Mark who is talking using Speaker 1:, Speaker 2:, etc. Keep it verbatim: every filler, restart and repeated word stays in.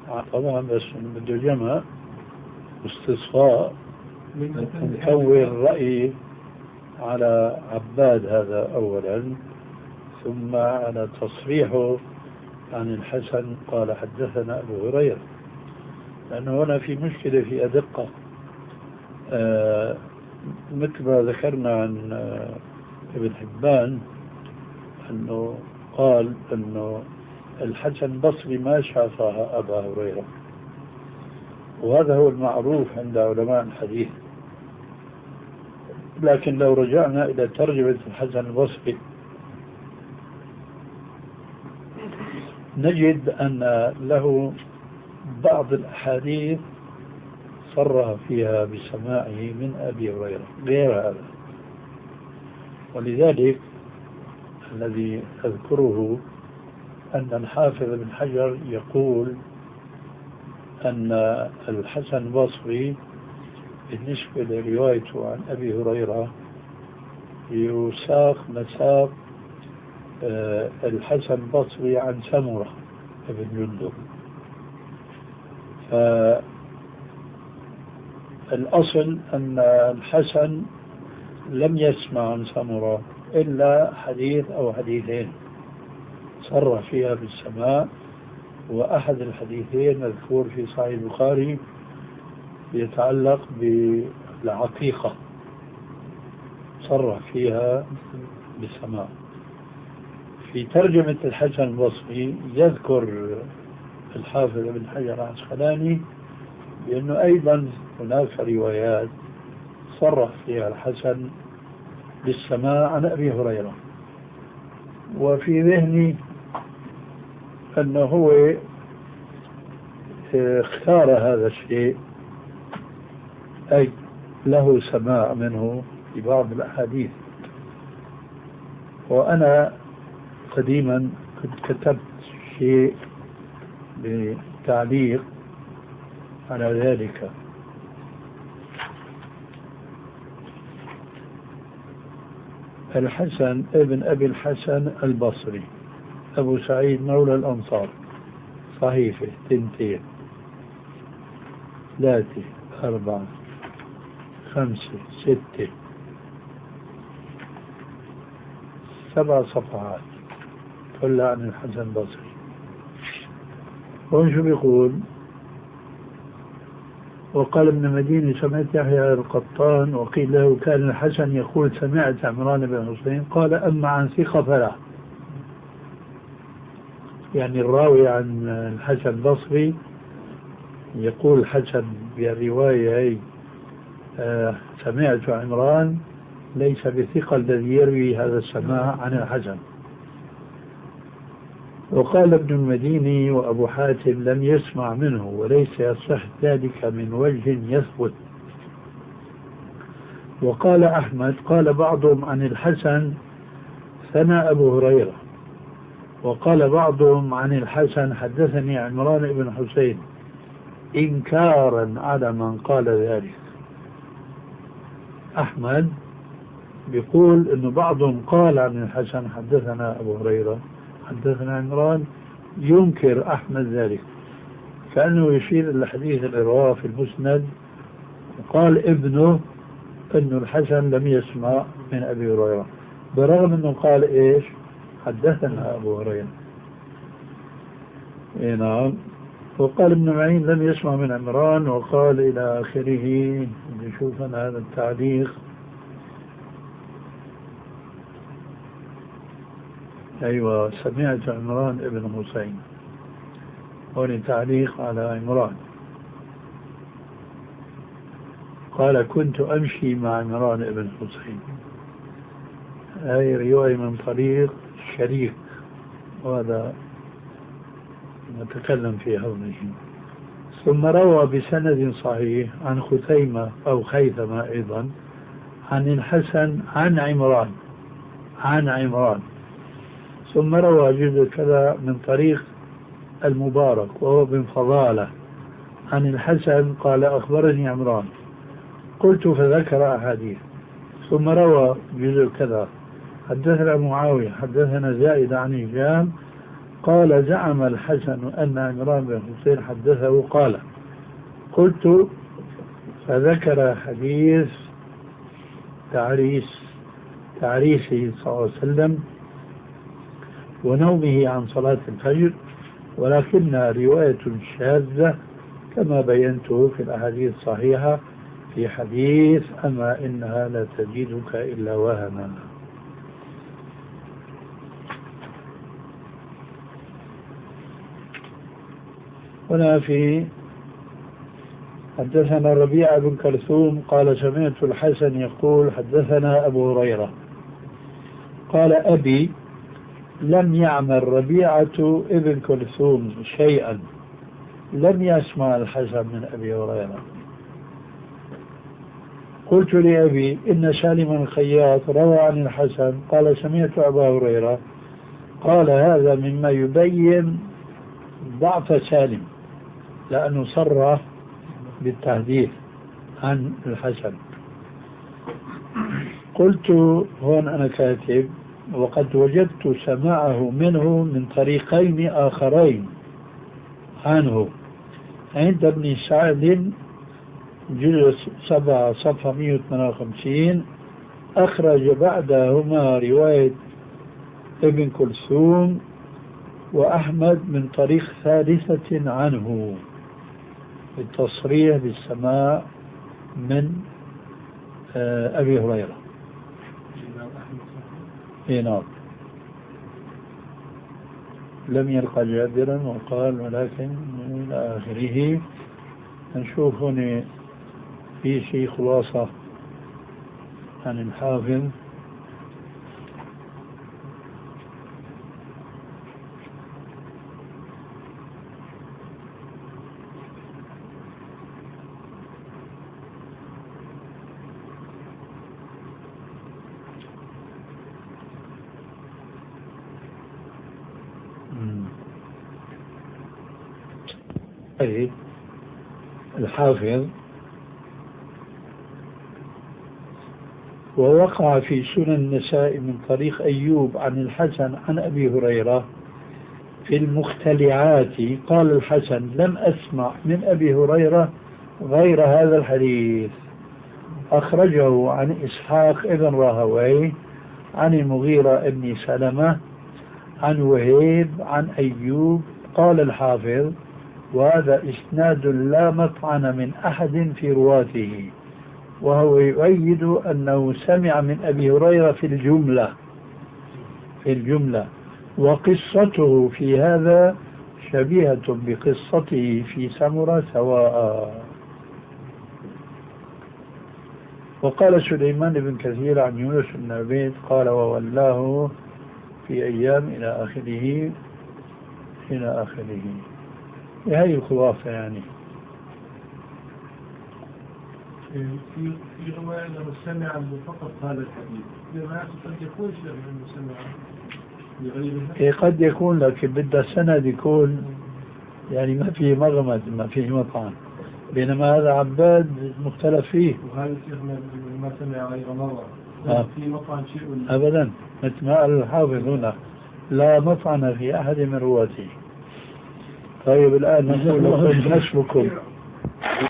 Speaker 1: طبعا بس بده جمع استصفاء نكون رأي على عباد هذا أولا، ثم على تصريحه عن الحسن قال حدثنا أبو هريرة، لأنه هنا في مشكلة في أدقة. آه مثل ما ذكرنا عن آه ابن حبان أنه قال أنه الحسن البصري ما شافها أبا هريرة، وهذا هو المعروف عند علماء الحديث. لكن لو رجعنا إلى ترجمة الحسن البصري نجد أن له بعض الأحاديث صرح فيها بسماعه من أبي هريرة غير هذا. ولذلك الذي أذكره أن الحافظ بن حجر يقول أن الحسن البصري بالنسبة لروايته عن أبي هريرة يساق مساق الحسن البصري عن سمرة بن جندب. فالأصل أن الحسن لم يسمع عن سمرة إلا حديث أو حديثين صرح فيها بالسماء، وأحد الحديثين مذكور في صحيح البخاري يتعلق بالعقيقة صرح فيها بالسماء. في ترجمة الحسن البصري يذكر الحافظ ابن حجر العسقلاني بأنه أيضا هناك روايات صرح فيها الحسن بالسماء عن أبي هريرة، وفي ذهني أنه هو اختار هذا الشيء، أي له سماع منه في بعض الأحاديث. وأنا قديما كنت كتبت شيء بتعليق على ذلك. الحسن ابن أبي الحسن البصري أبو سعيد مولى الأنصار، صحيفة تنتين ثلاثة أربعة خمسة ستة سبع صفحات كلها عن الحسن البصري. وشو بيقول؟ وقال ابن مديني سمعت يحيى القطان وقيل له كان الحسن يقول سمعت عمران بن حسين قال أما عن ثقة فلا. يعني الراوي عن الحسن البصري يقول الحسن بالرواية هي آه سمعت عمران ليس بثقة الذي يروي هذا السماع عن الحسن. وقال ابن المديني وأبو حاتم لم يسمع منه وليس يصح ذلك من وجه يثبت. وقال أحمد قال بعضهم عن الحسن ثنى أبو هريرة، وقال بعضهم عن الحسن حدثني عمران بن حسين، إنكارا على من قال ذلك. أحمد بيقول إنه بعضهم قال عن الحسن حدثنا أبو هريرة حدثنا عمران، ينكر أحمد ذلك، كأنه يشير إلى حديث الإرواء في المسند وقال ابنه إنه الحسن لم يسمع من أبي هريرة، برغم إنه قال إيش حدثنا أبو هريرة. إيه نعم. وقال ابن معين لم يسمع من عمران، وقال إلى آخره. نشوف أنا هذا التعليق. أيوة سمعت عمران ابن حسين، هون تعليق على عمران. قال كنت أمشي مع عمران ابن حسين، هاي رواية من طريق شريك، وهذا نتكلم في هذه. ثم روى بسند صحيح عن خثيمة أو خيثمة أيضا عن الحسن عن عمران عن عمران ثم روى جزء كذا من طريق المبارك وهو بن فضالة عن الحسن قال أخبرني عمران، قلت فذكر أحاديث. ثم روى جزء كذا حدثنا معاوية حدثنا زائد عن هشام قال زعم الحسن أن عمران بن حسين حدثه قال. قلت فذكر حديث تعريس تعريسه صلى الله عليه وسلم ونومه عن صلاة الفجر، ولكنها رواية شاذة كما بينته في الأحاديث الصحيحة في حديث أما إنها لا تزيدك إلا وهنا. هنا في حدثنا ربيعة بن كلثوم قال سمعت الحسن يقول حدثنا أبو هريرة قال أبي لم يعمل ربيعة ابن كلثوم شيئا، لم يسمع الحسن من أبي هريرة. قلت لأبي إن سالم الخياط روى عن الحسن قال سمعت أبا هريرة قال هذا مما يبين ضعف سالم لأنه صرح بالتحديث عن الحسن. قلت هون أنا كاتب وقد وجدت سماعه منه من طريقين آخرين عنه عند ابن سعد جزء سبعة صفحة مئة وثمانية وخمسين، أخرج بعدهما رواية ابن كلثوم وأحمد من طريق ثالثة عنه بالتصريح بالسماع من أبي هريرة. نعم. لم يلقى جابرا وقال ولكن إلى آخره. نشوف هنا في شيء خلاصة عن الحافظ. أي الحافظ ووقع في سنن النساء من طريق أيوب عن الحسن عن أبي هريرة في المختلعات قال الحسن لم أسمع من أبي هريرة غير هذا الحديث. أخرجه عن إسحاق ابن راهويه عن المغيرة ابن سلمة عن وهيب عن أيوب. قال الحافظ وهذا إسناد لا مطعن من أحد في رواته، وهو يؤيد أنه سمع من أبي هريرة في الجملة في الجملة وقصته في هذا شبيهة بقصته في سمرة سواء. وقال سليمان بن كثير عن يونس بن عبيد قال وولاه في أيام إلى آخره إلى آخره. هذه الخلاصة يعني.
Speaker 2: في في رواية أنه سمع فقط هذا الحديث، لما قد يكون شيء من سمع لغيرها.
Speaker 1: قد يكون لكن بدأ السند يكون يعني ما فيه مغمد ما فيه مطعن، بينما هذا عباد مختلف فيه.
Speaker 2: وهذا الشيخ ما سمع غير مرة.
Speaker 1: آه.
Speaker 2: في مطعن شيء
Speaker 1: أبدا مثل ما قال الحافظ هنا لا مطعن في أحد من رواته. طيب الآن نقول لكم حسبكم